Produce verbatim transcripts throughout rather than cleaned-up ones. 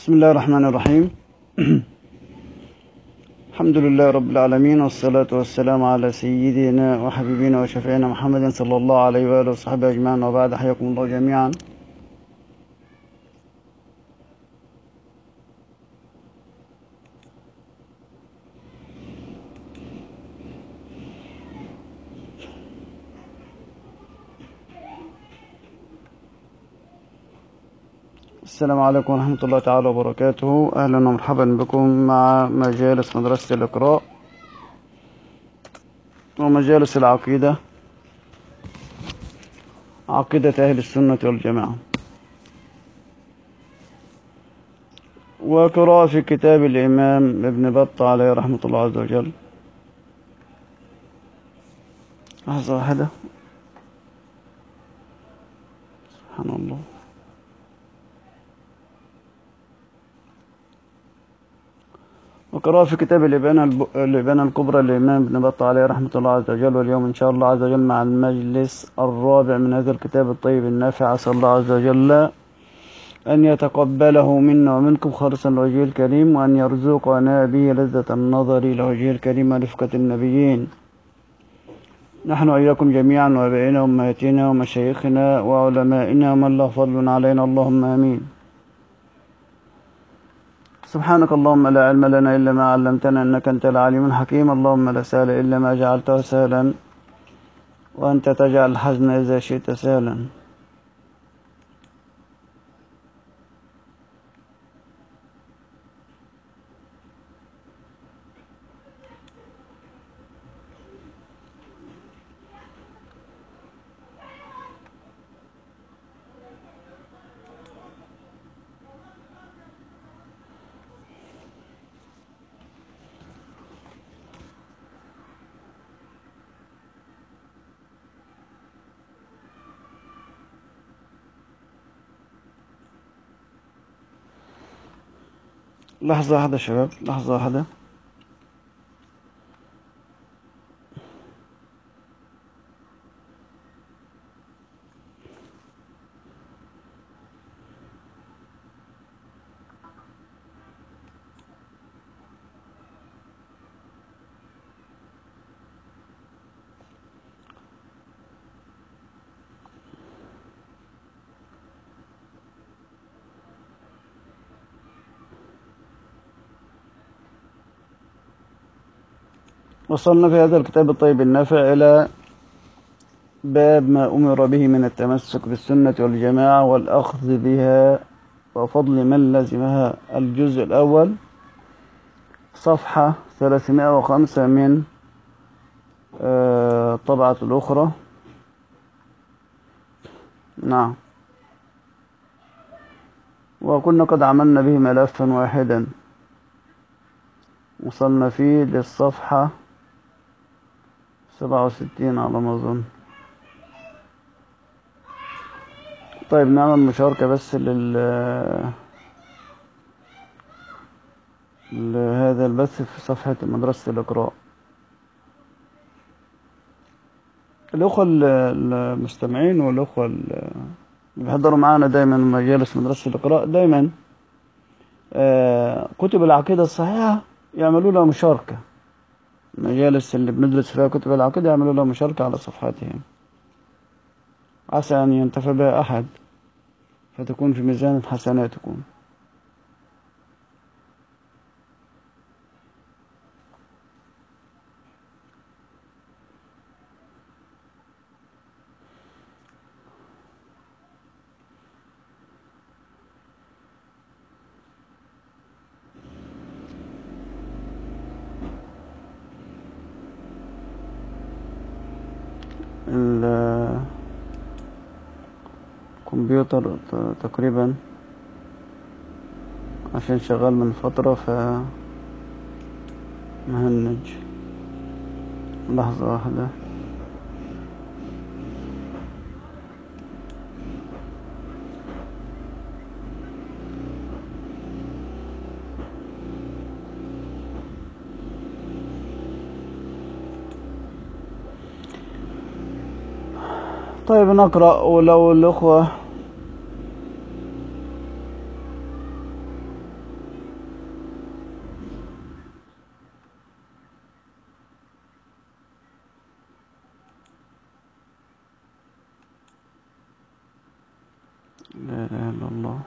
بسم الله الرحمن الرحيم. الحمد لله رب العالمين، والصلاة والسلام على سيدنا وحبيبنا وشفيعنا محمد صلى الله عليه وآله وصحبه أجمعين، وبعد. حياكم الله جميعا. السلام عليكم ورحمة الله تعالى وبركاته. أهلا ومرحبا بكم مع مجالس مدرسة الإقراء ومجالس العقيدة، عقيدة أهل السنة والجماعة، وقراءة في كتاب الإمام ابن بطة عليه رحمة الله عز وجل. لحظة واحدة، سبحان الله. وقراءة في كتاب الإبانة الإبانة الكبرى للإمام ابن بطة عليه رحمة الله عز وجل. واليوم إن شاء الله عز وجل مع المجلس الرابع من هذا الكتاب الطيب النافع. أسأل الله عز وجل أن يتقبله منا ومنكم خالصا لوجهه الكريم، وأن يرزقنا به لذة النظر لوجهه الكريم ورفقة النبيين. نحن وإياكم جميعا، وآبائنا وأمهاتنا ومشايخنا وعلمائنا ومن له فضل علينا، اللهم آمين. سبحانك اللهم لا علم لنا إلا ما علمتنا، إنك أنت العليم الحكيم. اللهم لا سهل إلا ما جعلته سهلا، وأنت تجعل الحزن إذا شئت سهلا. لحظة واحدة شباب، لحظة واحدة. وصلنا في هذا الكتاب الطيب النافع إلى باب ما أمر به من التمسك بالسنة والجماعة والأخذ بها وفضل من لزمها. الجزء الأول، صفحة ثلاثمائة وخمسة من الطبعة الأخرى. نعم، وكنا قد عملنا به ملفا واحدا. وصلنا فيه للصفحة سبعة وستين على ما أظن. طيب نعمل مشاركة بس لل لهذا البث في صفحة مدرسة الإقراء. الأخوة المستمعين والأخوة اللي بيحضروا معانا دايما مجالس مدرسة الإقراء، دايما كتب العقيدة الصحيحة يعملوا لها مشاركة. المجالس اللي بندرس فيها كتب العقيدة يعملوا لها مشاركة على صفحاتهم، عسى أن ينتفع بها أحد فتكون في ميزان حسناتكم. الكمبيوتر تقريبا عشان شغال من فترة فمهنج. لحظة واحدة. طيب نقرأ. ولو الأخوة لا إله إلا الله.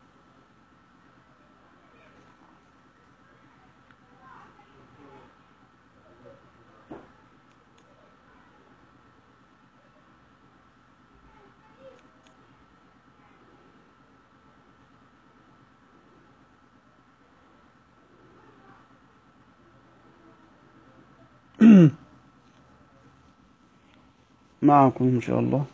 معكم إن شاء الله.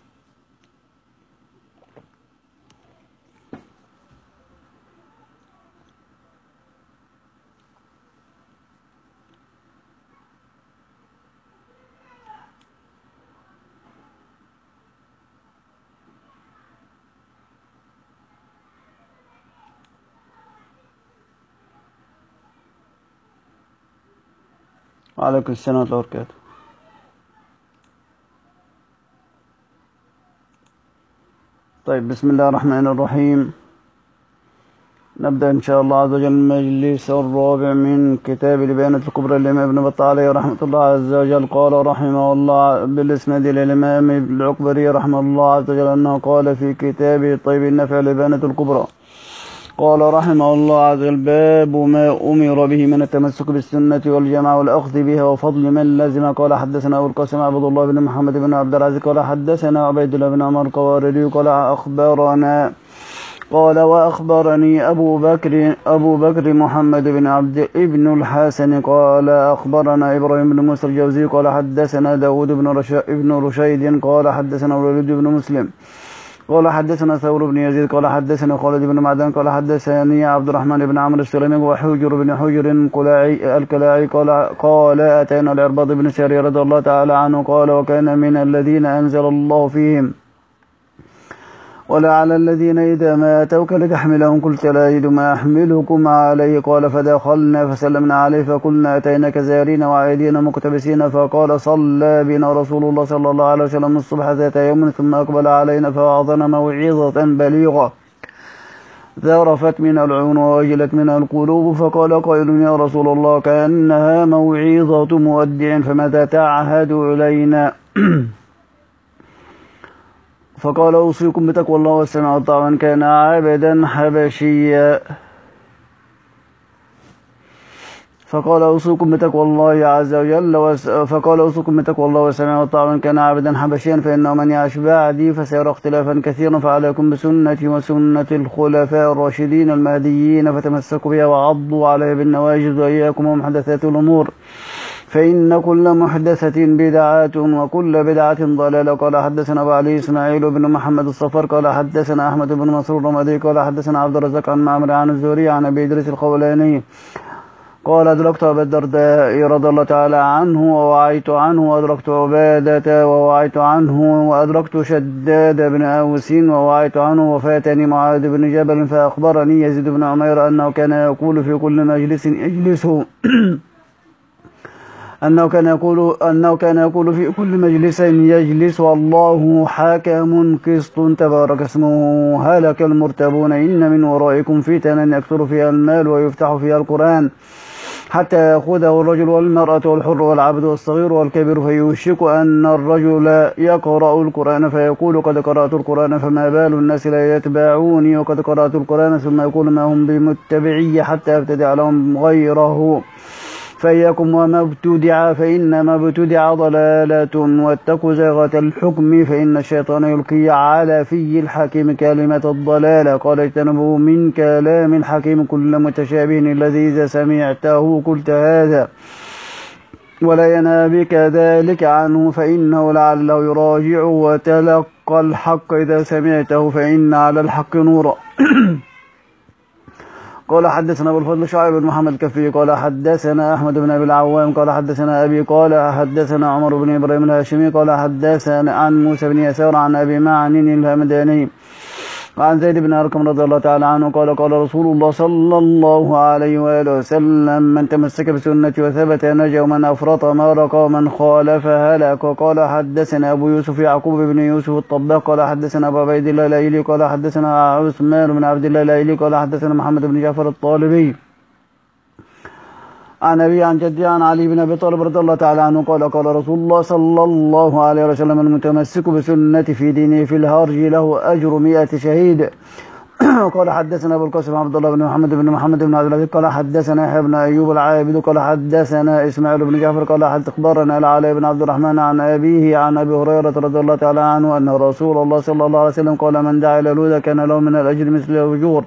وعليكم السلام ورحمة الله وبركاته. طيب، بسم الله الرحمن الرحيم. نبدأ إن شاء الله عز وجل المجلس الرابع من كتاب البيانة الكبرى للإمام ابن بطال عليه رحمة الله عز وجل. قال رحمه الله بالإسناد إلى الإمام العقبري رحمه الله عز وجل أنه قال في كتابه الطيب النافع البيانة الكبرى، قال رحمه الله عز وجل: باب ما أمر به من التمسك بالسنة والجماعة والأخذ بها وفضل من لزم. قال حدثنا أبو القاسم عبد الله بن محمد بن عبد العزيز قال حدثنا عبيد الله بن عمر القواريري قال أخبرنا قال وأخبرني أبو بكر أبو بكر محمد بن عبد ابن الحسن قال أخبرنا إبراهيم بن موسى الجوزي قال حدثنا داود بن رشا ابن رشيد قال حدثنا الوليد بن مسلم قال حدثنا ثور بن يزيد قال حدثنا خالد بن معدان قال حدثني عبد الرحمن بن عمرو السلمي وحجر بن حجر الكلاعي قال قال أتينا العرباض بن سارية رضي الله تعالى عنه قال: وكان من الذين أنزل الله فيهم ولا على الذين إذا ما أتوك لتحملهم قلت لا أجد ما أحملكم عليه. قال فدخلنا فسلمنا عليه فقلنا أتيناك زارين وعائدين مقتبسين، فقال: صلى بنا رسول الله صلى الله عليه وسلم الصبح ذات يوم ثم أقبل علينا فوعظنا موعظة بليغة ذرفت من العيون ووجلت من القلوب. فقال قائل: يا رسول الله كأنها موعظة مودع فماذا تعهد إلينا؟ فقال: أوصيكم بتقوى الله والسمع والطاعة. من كان عبدا حبشيا فقال: أوصيكم بتقوى الله عز وجل وس... فقال: أوصيكم بتقوى الله والسمع والطاعة. من كان عبدا حبشيا فإنه من يعش بعدي فسيرى اختلافا كثيرا، فعليكم بسنتي وسنة الخلفاء الراشدين المهديين فتمسكوا بها وعضوا عليها بالنواجذ، وإياكم ومحدثات الأمور فإن كل محدثة بدعة وكل بدعة ضلالة. قال حدثنا أبو علي إسماعيل بن محمد الصفر قال حدثنا أحمد بن مسرور الرمادي قال حدثنا عبد الرزاق عن معمر عن الزهري عن أبي إدريس الخولاني قال: أدركت أبا الدرداء رضي الله تعالى عنه ووعيت عنه، وأدركت عبادة ووعيت عنه، وأدركت شداد بن أوس ووعيت عنه، وفاتني معاذ بن جبل فأخبرني يزيد بن عمير أنه كان يقول في كل مجلس يجلسه أنه كان يقول أنه كان يقول في كل مجلس يجلس: والله حاكم قسط تبارك اسمه هلك المرتبون، إن من ورائكم فتنا يكثر فيها المال ويفتح فيها القرآن حتى يأخذه الرجل والمرأة والحر والعبد والصغير والكبير، فيوشك أن الرجل يقرأ القرآن فيقول: قد قرأت القرآن فما بال الناس لا يتبعوني، وقد قرأت القرآن، ثم يقول: ما هم بمتبعي حتى أبتدع لهم غيره. فإياكم وما ابتدع فإنما ابتدع ضلالة، واتقوا زيغة الحكم فإن الشيطان يلقي على في الحكيم كلمة الضلالة. قال: اجتنبوا من كلام الحكيم كل متشابه الذي إذا سمعته قلت هذا ولا ينهى بك ذلك عنه، فإنه لعله يراجع وتلقى الحق إذا سمعته فإن على الحق نورا. قال حدثنا أبو الفضل شعيب بن محمد الكفي قال حدثنا أحمد بن أبي العوام قال حدثنا أبي قال حدثنا عمر بن إبراهيم الهاشمي قال حدثنا عن موسى بن يسار عن أبي معن الهمداني وعن زيد بن أرقم رضي الله تعالى عنه قال: قال رسول الله صلى الله عليه وآله وسلم: من تمسك بسنتي وثبت نجا، ومن أفرط مرق، ومن خالف هلك. قال حدثنا أبو يوسف يعقوب بن يوسف الطباق قال حدثنا أبو عبيد الله الأيلي قال حدثنا عثمان بن عبد الله الأيلي قال حدثنا محمد بن جعفر الطالبي عن أبي عن جدي عن علي بن أبي طالب رضي الله تعالى عنه قال قال رسول الله صلى الله عليه وسلم المتمسك بسنتي في دينه في الهرج له أجر مئة شهيد. قال حدثنا أبو القاسم عبد الله بن محمد بن محمد بن عبد العزيز قال حدثنا يحيى بن أيوب العابد قال حدثنا إسماعيل بن جعفر قال أخبرنا العلاء بن عبد الرحمن عن أبيه عن أبي هريرة رضي الله تعالى عنه أن رسول الله صلى الله عليه وسلم قال من دعا إلى الهدى كان له من الأجر مثل الأجور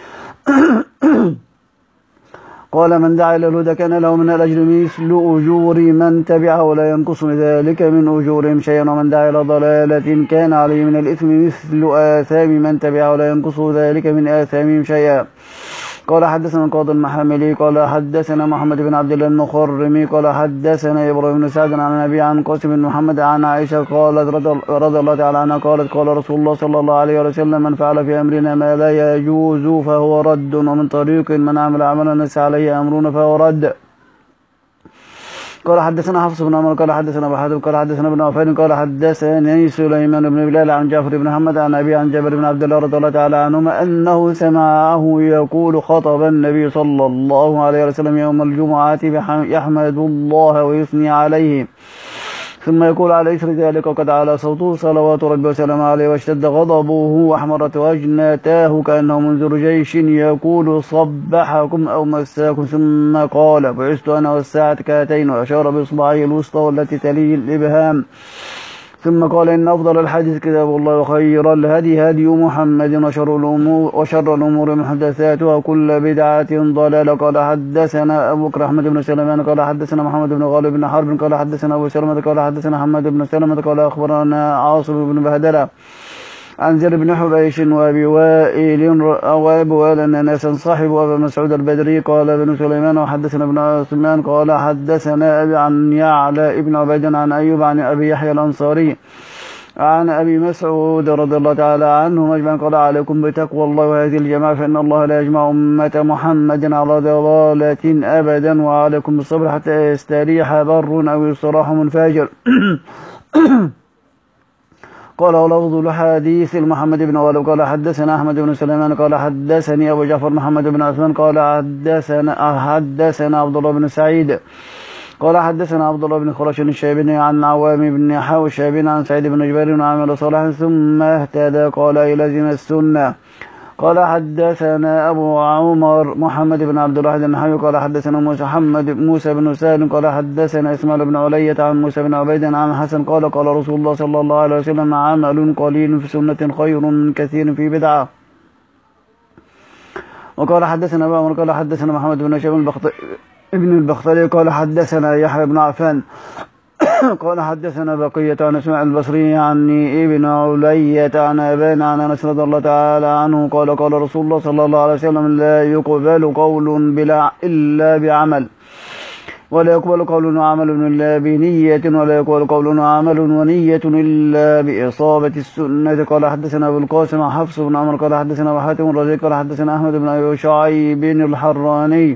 قال من دعا إلى الهدى كان له من الأجر مثل أجور من تبعه ولا ينقص ذلك من أجورهم شيئا ومن دعا إلى ضلالة كان عليه من الإثم مثل آثام من تبعه ولا ينقص ذلك من آثامهم شيئا. قال حدثنا القاضي المحاملي قال حدثنا محمد بن عبد الله المخرمي قال حدثنا إبراهيم بن سعد عن أبي عن قاسم بن محمد عن عائشة قالت رضي الله تعالى عنها قالت قال رسول الله صلى الله عليه وسلم من فعل في أمرنا ما لا يجوز فهو رد ومن طريق من عمل عملا ليس عليه أمرنا فهو رد. قال حدثنا حفص بن عمر قال حدثنا ابو حاتم قال حدثنا ابن عفان قال حدثني سليمان بن بلال عن جعفر بن محمد عن ابي عن جابر بن عبد الله رضي الله تعالى عنهما انه سمعه يقول خطب النبي صلى الله عليه وسلم يوم الجمعة يحمد الله ويثني عليه ثم يقول على إثر ذلك وقد على صوته صلوات ربي وسلامه عليه واشتد غضبه واحمرت وجنتاه كأنه منذر جيش يقول صبحكم أو مساكم ثم قال بعثت أنا والساعة كهاتين وأشار بإصبعه الوسطى والتي تليه الإبهام ثم قال إن أفضل الحديث كتاب الله وخير الهدي هدي محمد وشر الأمور, وشر الأمور محدثاتها وكل بدعة ضلالة. قال حدثنا أبو بكر أحمد بن سليمان قال حدثنا محمد بن غالب بن حرب قال حدثنا أبو سلمة قال حدثنا حماد بن سلمة قال أخبرنا عاصم بن بهدلة عن زر بن حبيش وابي وائل وابي وائل ان ناسا صاحبوا ابا مسعود البدري قال ابن سليمان وحدثنا ابن عثمان قال حدثنا ابي عن يعلى ابن عبيد عن ايوب عن ابي يحيى الانصاري عن ابي مسعود رضي الله تعالى عنه مجمعا قال عليكم بتقوى الله وهذه الجماعه فان الله لا يجمع امه محمد على ضلاله ابدا وعليكم بالصبر حتى يستريح بر او يصراح من فاجر. قال ولفظ الحديث محمد بن غالب قال حدثنا أحمد بن سليمان قال حدثني أبو جعفر محمد بن عثمان قال حدثنا حدثنا عبد الله بن سعيد قال حدثنا عبد الله بن خرش الشيباني عن عوام بن حوشب عن سعيد بن جبير وعمل صالح ثم اهتدى قال إلى زم السنة. قال حدثنا أبو عمر محمد بن عبد الواحد النحوي قال حدثنا موسى محمد موسى بن سالم قال حدثنا إسماعيل بن علية عن موسى بن عبيد عن حسن قال قال رسول الله صلى الله عليه وسلم عمل قليل في سنة خير من كثير في بدعة. وقال حدثنا أبو عمر قال حدثنا محمد بن هشام ابن البختري قال حدثنا يحيى بن عفان قال حدثنا بقية عن اسماعيل البصري عن ابن علية عن أبان عن أنس رضي الله تعالى عنه قال قال رسول الله صلى الله عليه وسلم لا يقبل قول بلا إلا بعمل ولا يقبل قول وعمل إلا بنية ولا يقبل قول وعمل ونية إلا بإصابة السنة. قال حدثنا أبو القاسم حفص بن عمر قال حدثنا أبو حاتم الرازي قال حدثنا أحمد بن أبي شعيب الحراني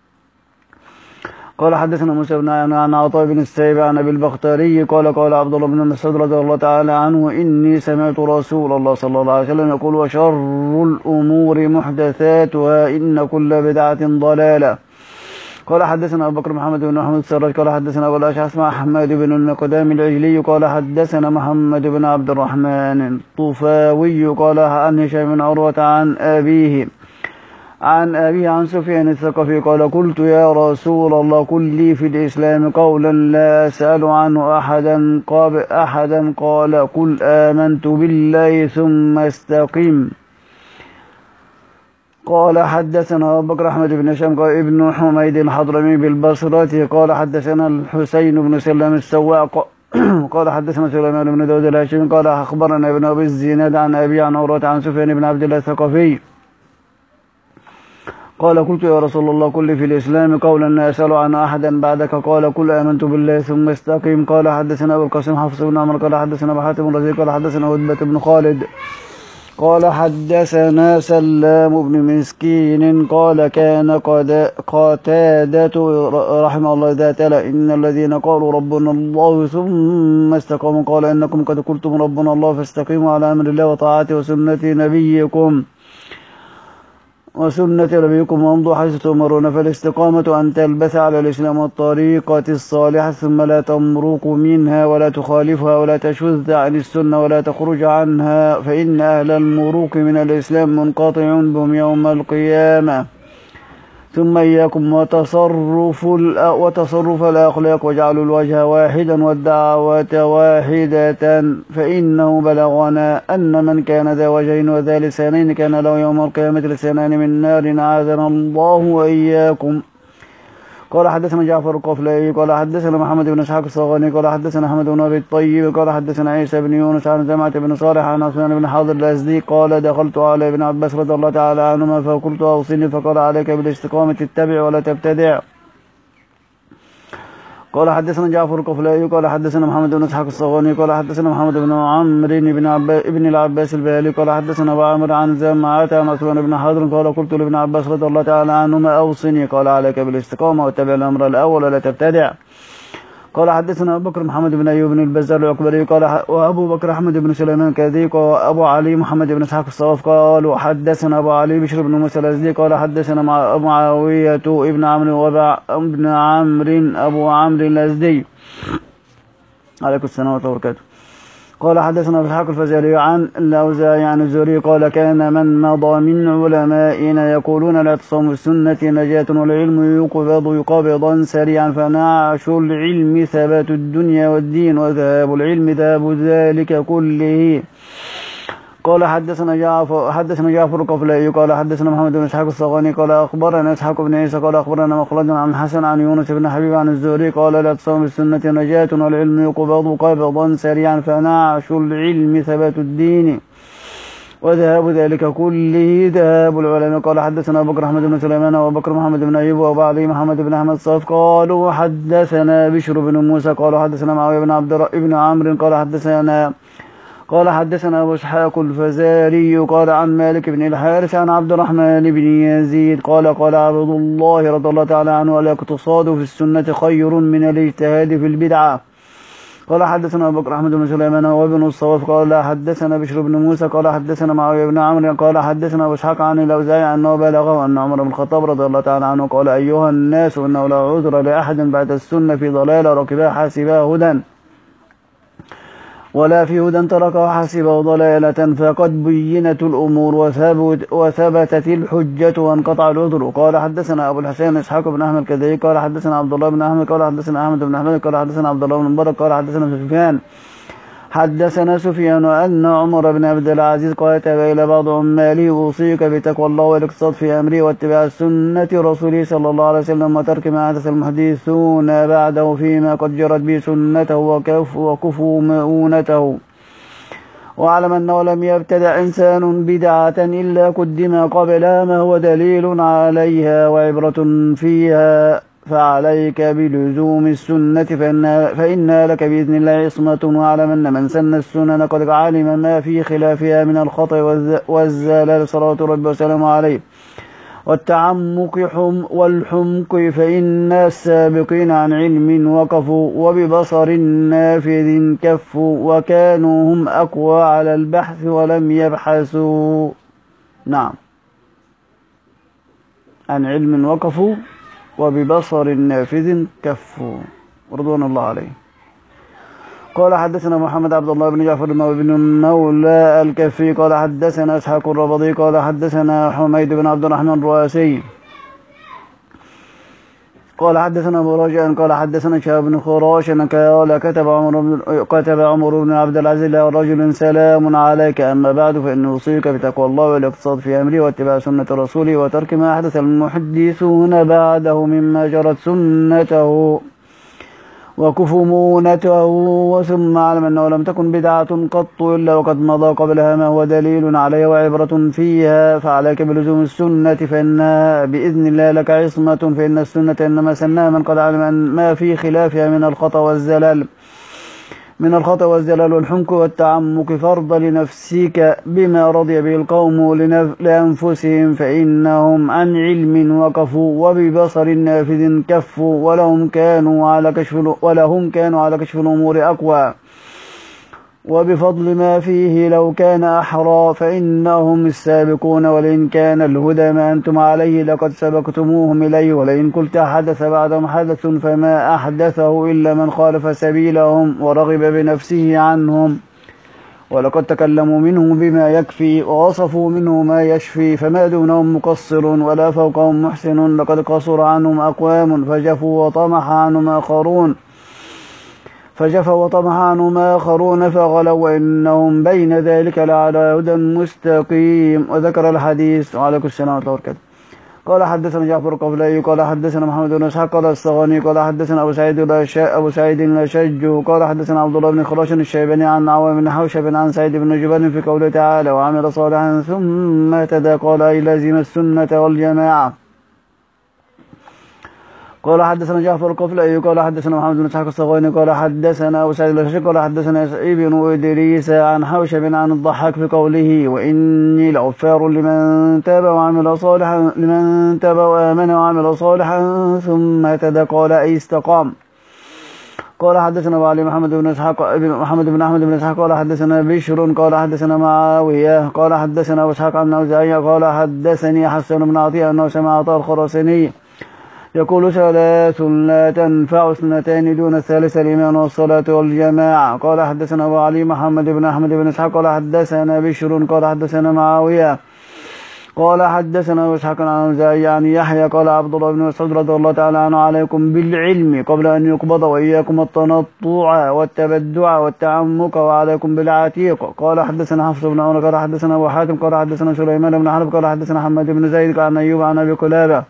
قال حدثنا موسى بن عن عطاء بن السائب عن ابي البختري قال قال عبد الله بن مسعود رضي الله تعالى عنه اني سمعت رسول الله صلى الله عليه وسلم يقول وشر الامور محدثاتها ان كل بدعه ضلاله. قال حدثنا ابو بكر محمد بن محمود السراج قال حدثنا ابو الاشعث مع احمد بن المقدام العجلي قال حدثنا محمد بن عبد الرحمن الطفاوي قال عن هشام بن عروه عن ابيه عن أبي عن سفيان الثقفي قال قلت يا رسول الله قل لي في الإسلام قولا لا أسأل عنه أحدا قال أحدا قال قل آمنت بالله ثم استقم. قال حدثنا أبو بكر أحمد بن هشام قال ابن حميد الحضرمي بالبصرة قال حدثنا الحسين بن سلام السواق قال حدثنا سليمان بن داود الهاشمي قال أخبرنا ابن أبي الزناد عن أبي عن عروة عن سفيان بن عبد الله الثقفي قال قلت يا رسول الله قل في الإسلام قولا لا أسأل عن أحدا بعدك قال قل آمنت بالله ثم استقم. قال حدثنا أبو القاسم حفص بن عمر قال حدثنا أبو حاتم الرازي قال حدثنا هدبة بن خالد قال حدثنا سلام بن مسكين قال كان قتادة رحمه الله إذا تلا إن الذين قالوا ربنا الله ثم استقاموا قال إنكم قد قلتم ربنا الله فاستقيموا على أمر الله وطاعته وسنة نبيكم. وسنة نبيكم وامضوا حيث تؤمرون. فالاستقامة أن تلبث على الإسلام والطريقة الصالحة ثم لا تمرق منها ولا تخالفها ولا تشذ عن السنة ولا تخرج عنها، فإن أهل المروق من الإسلام منقطع بهم يوم القيامة. ثم إياكم وتصرف وتصرف الأخلاق، واجعلوا الوجه واحدا والدعوة واحدة، فإنه بلغنا أن من كان ذا وجهين وذا لسانين كان له يوم القيامة لسانان من نار، أعاذنا الله وإياكم. قال حدثنا جعفر القفلي قال حدثنا محمد بن اسحاق الصغاني قال حدثنا احمد بن ابي الطيب قال حدثنا عيسى بن يونس عن جماعة بن صالح عن عثمان بن حاضر الازدي قال دخلت على ابن عباس رضي الله تعالى عنهما فقلت اوصني، فقال عليك بالاستقامة اتبع ولا تبتدع. قال حدثنا جعفر القفلي قال حدثنا محمد بن اسحاق الصغاني قال حدثنا محمد بن عمرو بن عباس ابن العباس البيالي قال حدثنا ابو عامر عن جماعة عن عثمان بن حاضر قال قلت لابن عباس رضي الله تعالى عنهما اوصني، قال عليك بالاستقامة واتبع الامر الاول ولا تبتدع. قال حدثنا ابو بكر محمد بن ايوب بن البزار العكبري قال وابو بكر احمد بن سليمان كذي وابو علي محمد بن اسحاق الصواف قالوا حدثنا ابو علي بشر بن موسى الازدي قال حدثنا معاوية ابن عمرو وابن عمرو ابو عمرو الازدي عليكم السلام ورحمة الله وبركاته. قال حدثنا اسحاق الفزاري عن الاوزاعي عن الزهري قال كان من مضى من علمائنا يقولون الاعتصام بالسنة نجاة والعلم يقبض يقبضا سريعا، فنعش العلم ثبات الدنيا والدين وذهاب العلم ذهاب ذلك كله. قال حدثنا جعفر حدثنا جعفر القفلي قال حدثنا محمد بن اسحاق الصغاني قال اخبرنا اسحاق بن عيسى قال اخبرنا مخلد عن الحسن عن يونس بن حبيب عن الزهري قال الاعتصام بالسنة نجاة والعلم يقبض قبضا سريعا، فنعش العلم ثبات الدين وذهاب ذلك كله ذهاب العلماء. قال حدثنا ابو بكر احمد بن سليمان وابو بكر محمد بن ايوب وابو علي محمد بن احمد الصاف قالوا حدثنا بشر بن موسى قالوا حدثنا معاوية بن عبد ابن عمرو قال حدثنا قال حدثنا أبو إسحاق الفزاري قال عن مالك بن الحارث عن عبد الرحمن بن يزيد قال قال عبد الله رضي الله تعالى عنه الاقتصاد في السنة خير من الاجتهاد في البدعة. قال حدثنا أبو بكر أحمد بن سليمان وابن الصواف قال حدثنا بشر بن موسى قال حدثنا معاوية بن عمرو قال حدثنا أبو إسحاق عن الأوزاعي أنه بلغه أن عمر بن الخطاب رضي الله تعالى عنه قال أيها الناس إنه لا عذر لأحد بعد السنة في ضلالة ركبها حاسبها هدى ولا في هدى تركه حسبه ضلالة، فقد بينت الأمور وثبتت الحجة وانقطع العذر. قال حدثنا أبو الحسين إسحاق بن أحمد كذلك قال حدثنا عبد الله بن أحمد قال حدثنا أحمد بن أحمد قال حدثنا عبد الله بن مبارك قال حدثنا سفيان حدثنا سفيان أن عمر بن عبد العزيز قال كتب إلى بعض عماله أوصيك بتقوى الله والاقتصاد في أمره واتباع سنة رسوله صلى الله عليه وسلم وترك ما حدث المحدثون بعده فيما قد جرت به سنته وكف وكفوا مؤونته، واعلم أنه لم يبتدع إنسان بدعة إلا قدم قبلها ما هو دليل عليها وعبرة فيها، فعليك بلزوم السنة فإنها, فإنها لك بإذن الله عصمة، واعلم أن من سن السنن قد علم ما في خلافها من الخطأ والزلال صلوات ربي وسلامه عليه والتعمق والحمق، فإن السابقين عن علم وقفوا وببصر نافذ كفوا وكانوا هم أقوى على البحث ولم يبحثوا. نعم، عن علم وقفوا وببصر نافذ كفوا رضوان الله عليه. قال حدثنا محمد عبد الله بن جعفر بن مولى الكفي قال حدثنا اسحاق الربضي قال حدثنا حميد بن عبد الرحمن الرؤاسي قال حدثنا ابو رجاء قال حدثنا شهاب بن خراش قال كتب عمر بن كتب عمر بن عبد العزيز رجل سلام عليك، اما بعد فاني اوصيك بتقوى الله والاقتصاد في امره واتباع سنه رسوله وترك ما احدث المحدثون بعده مما جرت سنته وكفوا مونته، وثم اعلم انه لم تكن بدعة قط الا وقد مضى قبلها ما هو دليل عليها وعبرة فيها، فعليك بلزوم السنة فإنها بإذن الله لك عصمة، فإن السنة إنما سناها من قد علم أن ما في خلافها من الخطأ والزلال من الخطأ والزلال والحمق والتعمق، فرض لنفسك بما رضي به القوم لأنفسهم، فإنهم عن علم وقفوا وببصر نافذ كفوا ولهم كانوا على كشف ولهم كانوا على كشف الأمور أقوى. وبفضل ما فيه لو كان أحرى فإنهم السابقون، ولئن كان الهدى ما أنتم عليه لقد سبقتموهم إليه، ولئن قلت حدث بعدهم حدث فما أحدثه إلا من خالف سبيلهم ورغب بنفسه عنهم، ولقد تكلموا منه بما يكفي ووصفوا منه ما يشفي، فما دونهم مقصر ولا فوقهم محسن، لقد قصر عنهم أقوام فجفوا وطمح عنهم آخرون فجفوا وطمح عنهم آخرون فغلوا، وإنهم بين ذلك لعلى هدى مستقيم. وذكر الحديث. وعليكم السلام ورحمة الله وبركاته. قال حدثنا جعفر القفلي قال حدثنا محمد بن اسحاق قال الصغاني قال حدثنا ابو سعيد ابو سعيد الاشج قال حدثنا عبد الله بن خراش الشيباني عن عوام بن حوشب عن سعيد بن جبل في قوله تعالى وعمل صالحا ثم اهتدى قال اي لازم السنه والجماعه. قال حدثنا جعفر القفلي قال حدثنا محمد بن اسحاق الصغاني قال حدثنا ابو سعيد الاشج قال حدثنا ابن ادريس عن حوشب عن الضحاك في قوله واني لغفار لمن تاب وعمل صالحا لمن تاب وامن وعمل صالحا ثم اهتدى قال اي استقام. قال حدثنا ابو علي محمد بن اسحاق محمد بن احمد بن اسحاق قال حدثنا بشر قال حدثنا معاويه قال حدثنا ابو اسحاق عن اوزاعي قال حدثني حسن بن عطيه انه سمع عطاء الخراساني يقول ثلاث لا تنفع اثنتان دون الثالثة الإيمان والصلاة والجماعة. قال حدثنا أبو علي محمد بن أحمد بن إسحاق قال حدثنا بشر قال حدثنا معاوية قال حدثنا أبو إسحاق عن أوزاعي عن يحيى قال عبد الله بن مسعود رضي الله تعالى عنه عليكم بالعلم قبل أن يقبض وإياكم التنطع والتبدع والتعمق وعليكم بالعتيق. قال حدثنا حفص بن عمر قال حدثنا أبو حاتم قال حدثنا سليمان بن حرب قال حدثنا حماد بن زيد عن أيوب عن أبي قلابة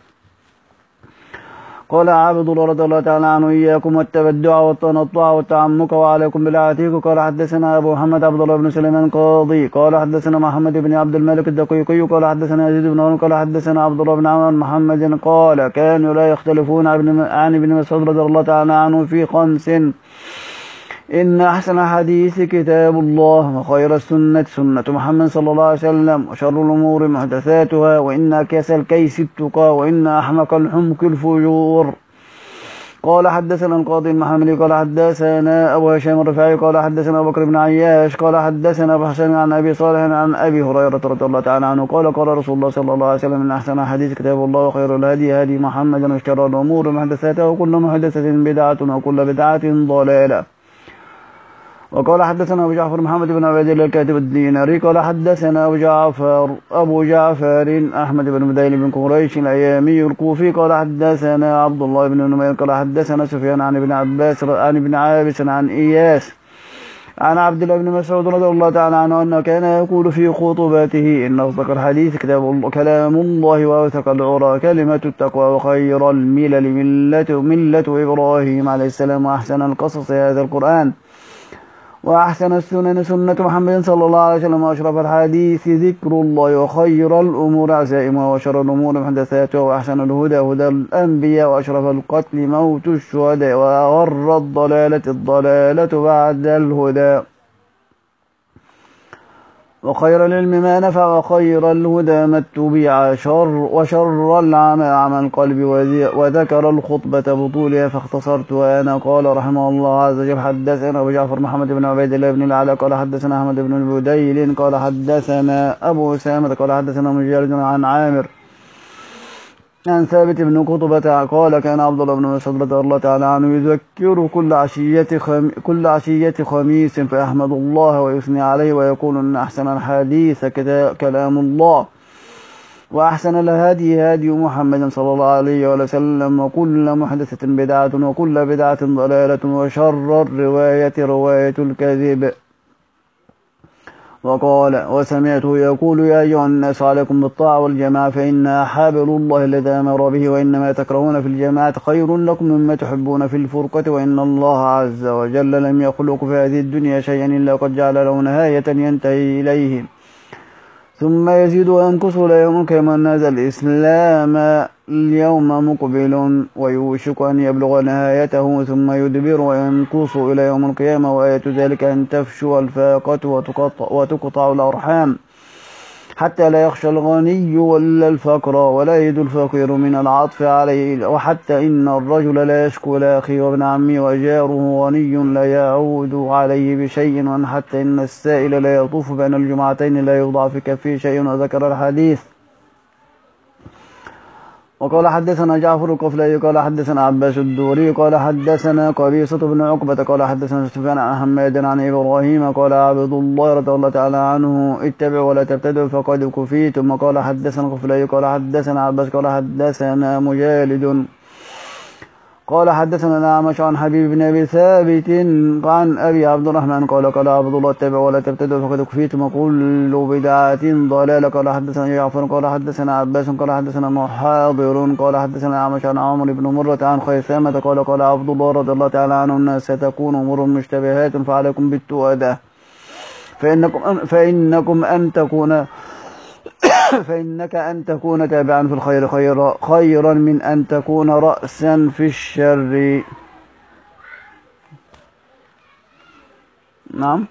قال عبد الله رضي الله تعالى عنه إياكم والتبدع والتنطع والتعمق وعليكم بالعتيق. قال حدثنا أبو محمد عبد الله بن سليمان قاضي قال حدثنا محمد بن عبد الملك الدقيقي قال حدثنا يزيد بن هارون قال حدثنا عبد الله بن عمر محمد قال كانوا لا يختلفون عن ابن مسعود رضي الله تعالى عنه في خمس إن أحسن الحديث كتاب الله وخير السنة سنة محمد صلى الله عليه وسلم وشر الأمور محدثاتها وإن أكيس الكيس التقى وإن أحمق الحمق الفجور. قال حدثنا القاضي المحمدي قال حدثنا أبو هشام الرفاعي قال حدثنا أبو بكر بن عياش قال حدثنا أبو حسن عن أبي صالح عن أبي هريرة رضي الله تعالى عنه قال قال رسول الله صلى الله عليه وسلم إن أحسن الحديث كتاب الله وخير الهدي هدي محمد وشر الأمور محدثاتها وكل محدثة بدعة وكل بدعة ضلالة. وقال حدثنا أبو جعفر محمد بن عبيد الله الكاتب الديناري قال حدثنا أبو جعفر أبو جعفر أحمد بن مدين بن قريش الأيامي الكوفي قال حدثنا عبد الله بن نمير قال حدثنا سفيان عن ابن عباس عن ابن عابس عن إياس عن عبد الله بن مسعود رضي الله تعالى عنه أنه كان يقول في خطباته إن أصدق الحديث كتاب الله كلام الله وأوثق العرى كلمة التقوى وخير الملل ملة ملة إبراهيم عليه السلام وأحسن القصص هذا القرآن وأحسن السنن سنة محمد صلى الله عليه وسلم وأشرف الحديث ذكر الله وخير الأمور عزائمها وشر الأمور محدثاتها وأحسن الهدى هدى الأنبياء وأشرف القتل موت الشهداء وأغر الضلالة الضلالة بعد الهدى وخير العلم ما نفع وخير الهدى ما اتبع شر وشر العمى عمى القلب وذكر الخطبة بطولها فاختصرتها أنا. قال رحمه الله عز وجل حدثنا أبو جعفر محمد بن عبيد الله بن العلاء قال حدثنا أحمد بن البديل قال حدثنا أبو أسامة قال حدثنا مجالد عن عامر عن ثابت بن قطبة قال كان عبد الله بن مسعود رضي الله تعالى عنه يذكر كل عشية خم... كل عشية خميس فيحمد الله ويثني عليه ويقول إن أحسن الحديث كلام الله وأحسن الهدي هدي محمد صلى الله عليه وسلم وكل محدثة بدعة وكل بدعة ضلالة وشر الرواية رواية الكذب. وقال وسمعته يقول يا أيها الناس عليكم بالطاعة والجماعة فإنها حبل الله الذي أمر به وإنما تكرهون في الجماعة خير لكم مما تحبون في الفرقة وإن الله عز وجل لم يخلق في هذه الدنيا شيئا إلا قد جعل له نهاية ينتهي إليه ثم يزيد وينقص لا يوم كما نزل الإسلام اليوم مقبل ويوشك أن يبلغ نهايته ثم يدبر وينقص إلى يوم القيامة وآية ذلك أن تفشو الفاقة وتقطع, وتقطع الأرحام حتى لا يخشى الغني ولا الفقر ولا يجد الفقير من العطف عليه، وحتى إن الرجل لا يشكو لأخيه وابن عمه وجاره غني لا يعود عليه بشيء، وحتى إن السائل لا يطوف بين الجمعتين لا يوضع في كفيه شيء، وذكر الحديث. وقال حدثنا جعفر القفلي قال حدثنا عباس الدوري قال حدثنا قبيصة بن عقبة قال حدثنا سفيان عن حماد عن إبراهيم قال عبد الله رضي الله تعالى عنه اتبعوا ولا تبتدعوا فقد كفيتم. قال حدثنا القفلي قال حدثنا عباس قال حدثنا مجالد قال حدثنا الأعمش عن حبيب بن أبي ثابت عن أبي عبد الرحمن قال قال عبد الله اتبعوا ولا تبتدعوا فقد كفيتم وكل بدعة ضلالة. قال حدثنا جعفر قال حدثنا عباس قال حدثنا محاضر قال حدثنا الأعمش عن عمرو بن مرة عن خيثامة قال قال عبد الله رضي الله تعالى عنه الناس ستكون أمور مشتبهات فعليكم بالتؤدة فإنكم فإنكم أن تكون فإنك أن تكون تابعا في الخير خيرا خيرا من أن تكون رأسا في الشر. نعم.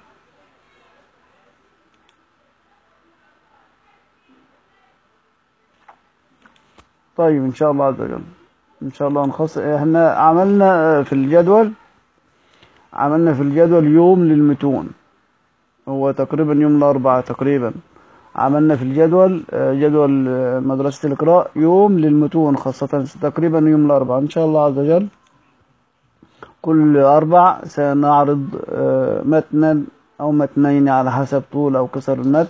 طيب إن شاء الله عز وجل إن شاء الله نخص. إحنا عملنا في الجدول عملنا في الجدول يوم للمتون، هو تقريبا يوم الأربعاء تقريبا. عملنا في الجدول جدول مدرسة القراء يوم للمتون خاصة تقريبا يوم الأربعاء إن شاء الله عز وجل. كل أربع سنعرض متنا أو متنين على حسب طول أو قصر المتن،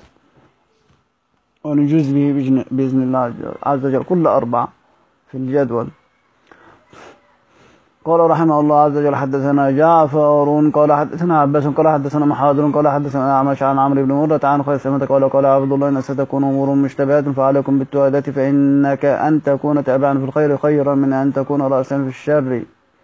ونجوز به بإذن الله عز وجل كل أربع في الجدول. قال رحمه الله عز وجل حدثنا جعفر قال حدثنا عباس قال حدثنا محاضر قال حدثنا أعمش عن عمرو بن مرة عن خيثامة قال قال عبد الله إن ستكون أمور مشتبهات فعليكم بالتؤدة فإنك أن تكون تابعا في الخير خيرا من أن تكون رأسا في الشر.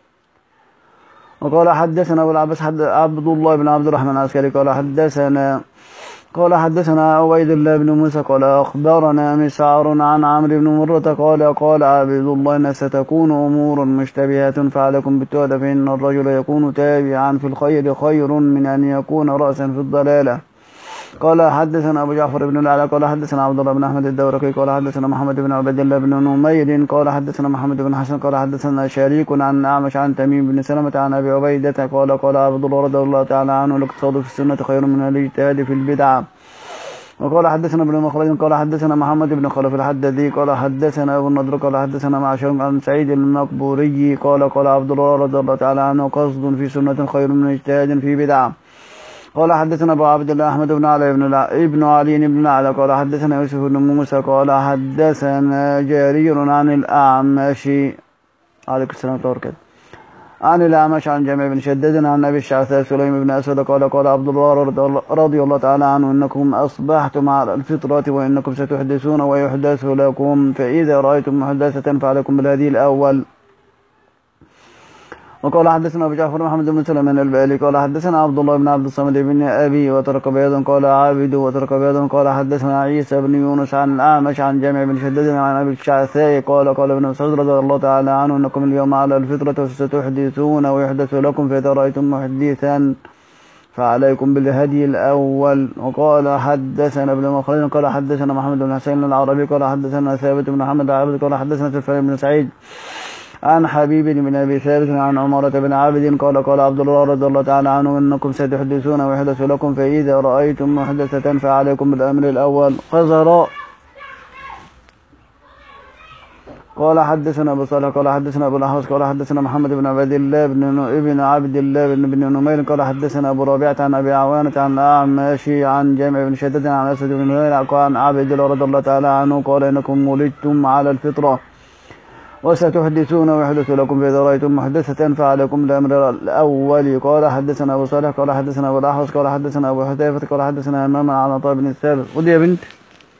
وقال حدثنا أبو العباس عبد الله بن عبد الرحمن العسكري قال حدثنا قال حدثنا عبيد الله بن موسى قال أخبرنا مسعر عن عمرو بن مرة قال قال عبد الله إن ستكون أمور مشتبهات فعليكم بالتؤدة فإن الرجل يكون تابعا في الخير خير من أن يكون رأسا في الضلالة. قال حدثنا أبو جعفر بن العلاء قال حدثنا عبد الله بن أحمد الدورقي قال حدثنا محمد بن عبد الله بن نمير قال حدثنا محمد بن حسن قال حدثنا شريك عن أعمش عن تميم بن سلمة عن أبي عبيدة قال قال عبد الله رضي الله تعالى عنه الاقتصاد في السنة خير من الاجتهاد في البدعة. وقال حدثنا ابن مخلد قال حدثنا محمد بن خلف الحدثي قال حدثنا أبو النضر قال حدثنا معشر عن سعيد المقبوري قال قال عبد الله رضي الله تعالى عنه قصد في سنة خير من اجتهاد في بدعة. قال حدثنا أبو عبد الله أحمد بن علي بن ابن علي بن الأعلى قال حدثنا يوسف بن موسى قال حدثنا جرير عن الأعمش عليكم السلام ورحمة عن الأعمش عن جميع بن شداد عن أبي الشعثاء سليم بن أسود قال قال عبد الله رضي الله تعالى عنه إنكم أصبحتم على الفطرة وإنكم ستحدثون ويحدث لكم فإذا رأيتم محدثة فعليكم بالهدي الأول. وقال حدثنا أبو جعفر محمد بن سليمان البالي قال حدثنا عبد الله بن عبد الصمد بن أبي وترك بياضا قال عابد وترك بياضا قال حدثنا عيسى بن يونس عن الأعمش عن جامع بن شداد عن أبي الشعثاء قال قال ابن مسعود رضي الله تعالى عنه إنكم اليوم على الفطرة وستحدثون ويحدث لكم فإذا رأيتم محدثا فعليكم بالهدي الأول. وقال حدثنا ابن مخلد قال حدثنا محمد بن حسين العربي قال حدثنا ثابت بن محمد العابد قال حدثنا سفيان بن سعيد عن حبيب بن أبي ثابت عن عمارة بن عابد قال قال عبد الله رضي الله تعالى عنه إنكم ستحدثون ويحدث لكم فإذا رأيتم محدثة فعليكم بالأمر الأول. قذر قال حدثنا أبو صالح قال حدثنا أبو الأحوص قال حدثنا محمد بن عبد الله بن ابن عبد الله بن بن نمير قال حدثنا أبو ربيعة عن أبي عوانة عن أعمش عن جامع بن شداد عن أسد بن نمير عن عبد الله رضي الله تعالى عنه قال إنكم ولدتم على الفطرة وستحدثون ويحدث لكم فإذا رأيتم محدثة فعليكم الأمر الأول. قال حدثنا أبو صالح قال حدثنا أبو الأحوص قال حدثنا أبو حذيفة قال حدثنا همام عن عطاء بن الثابت ودي يا بنت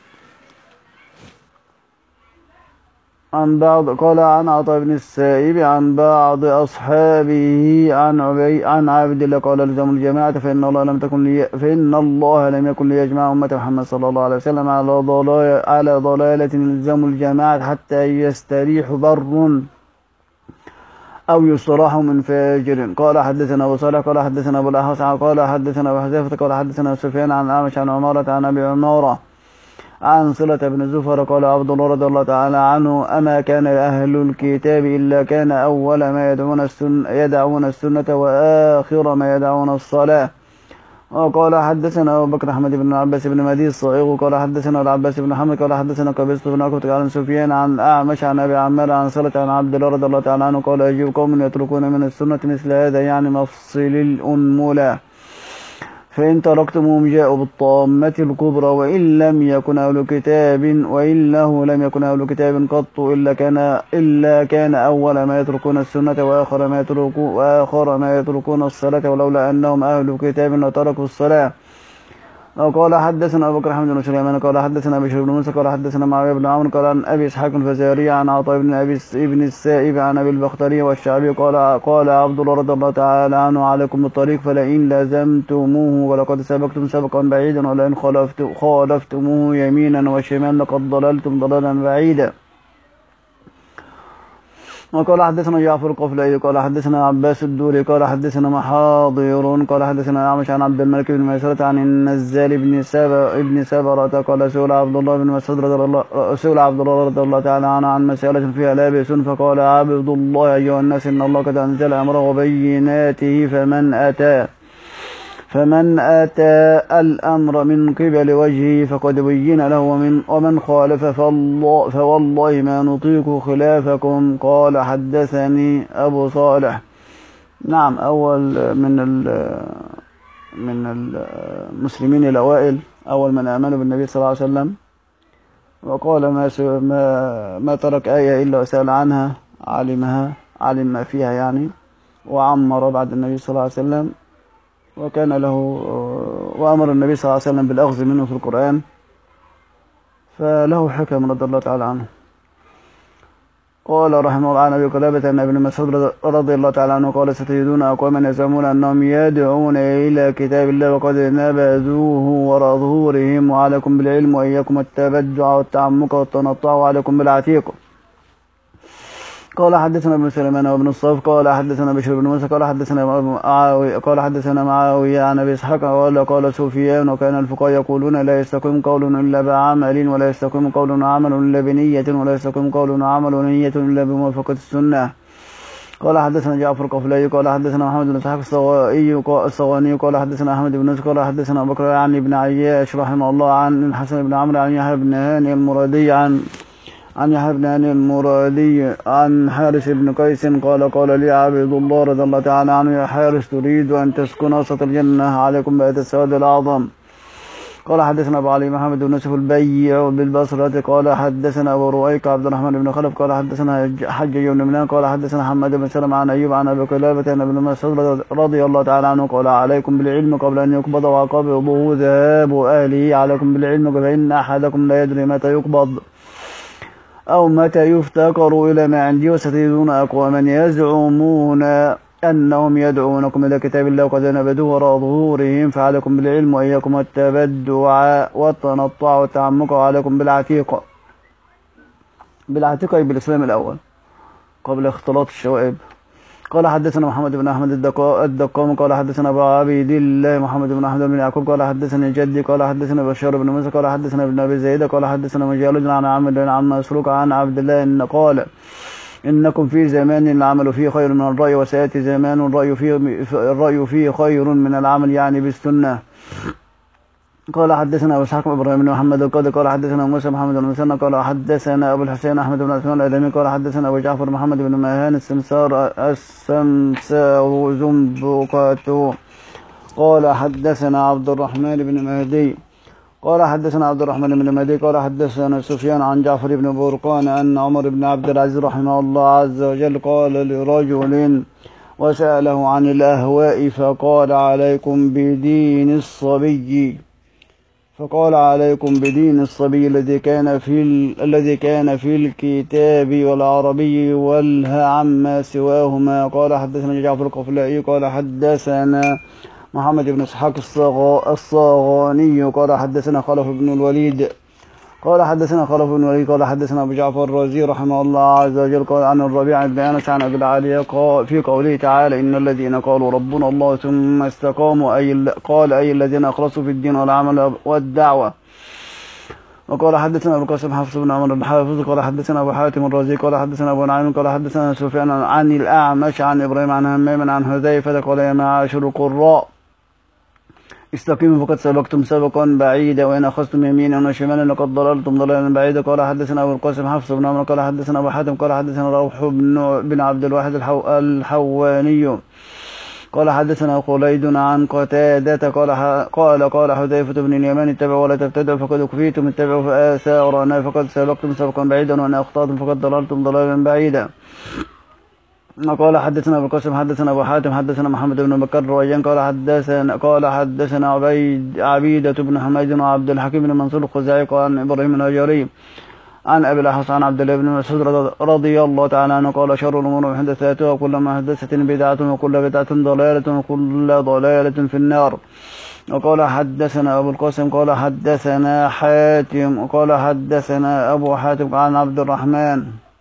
عن بعض قال عن عطاء بن السائب عن بعض أصحابه عن عبي عن عبد الله قال لزم الجماعة فإن الله لم تكن لي فإن الله لم يكن ليجمع أمة محمد صلى الله عليه وسلم على ضلالة على ضلالة لزم الجماعة حتى يستريح بر أو يصراح من فاجر. قال حدثنا أبو صالح قال حدثنا أبو الأحوص قال حدثنا أبو حذيفة قال حدثنا سفيان عن أعمش عن عمارة عن أبي عمارة عن صلة بن زفر قال عبد الله رضي الله تعالى عنه أما كان أهل الكتاب إلا كان أول ما يدعون السنة, يدعون السنة وآخر ما يدعون الصلاة. وقال حدثنا أبو بكر أحمد بن العباس بن مهدي الصائغ قال حدثنا العباس بن محمد قال حدثنا قبيصة بن عقبة عن سفيان عن أعمش عن أبي عمار عن صلة عن عبد الله رضي الله تعالى عنه قال أجيب قوم يتركون من السنة مثل هذا يعني مفصل الأنملة فإن تركتموهم جاءوا بالطامة الكبرى وإن لم يكن أهل كتاب وإنه لم يكن أهل كتاب قط إلا كان إلا كان أول ما يتركون السنة وآخر ما يتركون وآخر ما يتركون الصلاة ولولا أنهم أهل كتاب لتركوا الصلاة. وقال حدثنا أبو بكر أحمد بن سليمان قال حدثنا بشر بن موسى قال حدثنا معاوية بن عمرو قال عن أبي إسحاق الفزاري عن عطاء بن أبي بن السائب عن أبي البختري والشعبي قال قال عبد الله رضي الله تعالى عنه عليكم بالطريق فلئن لزمتموه ولقد سبقتم سبقا بعيدا ولئن خالفت خالفتموه يمينا وشمالا لقد ضللتم ضلالا بعيدا. وقال حدثنا جعفر القفلي قال حدثنا عباس الدوري قال حدثنا محاضر قال حدثنا أعمش عن عبد الملك بن ميسرة عن النزال بن سبا ابن سبرة قال سئل عبد الله بن مسعود رضي الله سئل عبد الله رضي الله تعالى عنه عن مسألة فيها لابس فقال عبد الله أيها الناس إن الله قد أنزل أمره وبيناته فمن أتى فمن أتى الأمر من قبل وجهه فقد بين له ومن, ومن خالف فالله فوالله ما نطيق خلافكم. قال حدثني أبو صالح نعم أول من من المسلمين الأوائل أول من آمنوا بالنبي صلى الله عليه وسلم وقال ما ما, ما ترك آية إلا وسأل عنها علمها علم ما فيها يعني وعمر بعد النبي صلى الله عليه وسلم وكان له وأمر النبي صلى الله عليه وسلم بالأخذ منه في القرآن فله حكم رضي الله تعالى عنه. قال رحمه الله عن أبي قلابة أن ابن مسعود رضي الله تعالى عنه قال ستجدون أقواما يزعمون أنهم يدعون إلى كتاب الله وقد نبذوه وراء ظهورهم وعليكم بالعلم وإياكم التبدع والتعمق والتنطع وعليكم بالعتيق. قال حدثنا ابن سليمان وابن الصف قال حدثنا بشر بن موسى قال حدثنا معاوية قال حدثنا معاوية عن ابي اسحاق قال قال سفيان وكان الفقهاء يقولون لا يستقيم قول الا بعمل ولا يستقيم قول عمل الا بنية ولا يستقيم قول عمل ونية الا بموافقة السنة. قال حدثنا جعفر القفلي قال حدثنا محمد بن اسحاق الصغاني قال حدثنا احمد بن نصر قال حدثنا ابو بكر عن ابن عياش رحمه الله عن الحسن بن عمرو عن يحيى بن هاني المرادي عن عن يحيى بن هاني المرادي عن حارس بن قيس قال قال لي عبد الله رضي الله تعالى عنه يا حارس تريد أن تسكن وسط الجنة عليكم بآية السواد الأعظم. قال حدثنا أبو علي محمد بن يوسف البيع بالبصرة قال حدثنا أبو رؤيك عبد الرحمن بن خلف قال حدثنا حجاج بن منان قال حدثنا حماد بن سلمة عن أيوب عن أبي قلابة أن ابن مسعود رضي الله تعالى عنه قال عليكم بالعلم قبل أن يقبض وقبضه ذهاب أهله عليكم بالعلم فإن أحدكم لا يدري متى يقبض أو متى يفتقر إلى ما عندي وستجدون أقواما يزعمون أنهم يدعونكم إلى كتاب الله وقد نبذوه وراء ظهورهم فعليكم بالعلم وإياكم التبدع والتنطع والتعمق وعليكم بالعتيق. بالعتيق أي بالإسلام الأول قبل اختلاط الشوائب. قال حدثنا محمد بن أحمد الدقام قال حدثنا أبو عبيد الله محمد بن أحمد بن يعقوب قال حدثنا جدي قال حدثنا بشار بن موسى قال حدثنا ابن أبي زيد قال حدثنا مجالد عن عمرو عن مسروق عن عبد الله إن قال إنكم في زمان العمل فيه خير من الرأي وسيأتي زمان الرأي فيه, الرأي فيه خير من العمل يعني بالسنة. قال حدثنا أبو إسحاق إبراهيم بن محمد القاضي قال حدثنا موسى محمد بن مسنى قال حدثنا أبو الحسين أحمد بن عثمان الأدمي قال حدثنا أبو جعفر محمد بن مهان السمسار السمسار زنبقة قال حدثنا عبد الرحمن بن مهدي قال حدثنا عبد الرحمن بن مهدي قال حدثنا سفيان عن جعفر بن برقان أن عمر بن عبد العزيز رحمه الله عز وجل قال لرجل وسأله عن الأهواء فقال عليكم بدين الصبي فقال عليكم بدين الصبي الذي كان في ال... الذي كان في الكتاب والعربي والها عما سواهما. قال حدثنا جعفر القفلائي قال حدثنا محمد بن اسحاق الصاغاني قال حدثنا خلف بن الوليد قال حدثنا خلف بن الوليد قال حدثنا ابو جعفر الرازي رحمه الله عز وجل قال عن الربيع بن انس عن ابي العالية في قوله تعالى ان الذين قالوا ربنا الله ثم استقاموا أي قال اي الذين اخلصوا في الدين والعمل والدعوه وقال حدثنا ابو القاسم حفص بن عمر الحافظ قال حدثنا ابو حاتم الرازي قال حدثنا ابو نعيم قال حدثنا سفيان عن الاعمش عن ابراهيم عن همام عن حذيفه قال يا معاشر القراء استقيموا فقد سبقتم سبقا بعيدا وان اخذتم يمينا وشمالا لقد ضللتم ضلالا بعيدا. قال حدثنا ابو القاسم حفص بن عمر قال حدثنا ابو حاتم قال حدثنا روح بن, بن عبد الواحد الحو... الحواني قال حدثنا خليد عن قتادة قال قال قال حذيفة بن اليمان اتبعوا ولا تبتدعوا فقد كفيتم، اتبعوا فآثارنا فقد سبقتم سبقا بعيدا وأن أخطأتم فقد ضللتم ضلالا بعيدا. قال حدثنا ابو القاسم حدثنا ابو حاتم حدثنا محمد بن بكر رويان قال حدثنا قال حدثنا عبيد عبيدة بن حميد وعبد الحكيم بن منصور الخزاعي قال عن ابراهيم الهجري عن ابي الاحوص عن عبد الله بن مسعود رضي الله تعالى عنه قال شر الامور محدثاتها وكل محدثة بدعة وكل بدعة ضلالة وكل ضلالة في النار. وقال حدثنا ابو القاسم قال حدثنا حاتم وقال حدثنا ابو حاتم عن عبد الرحمن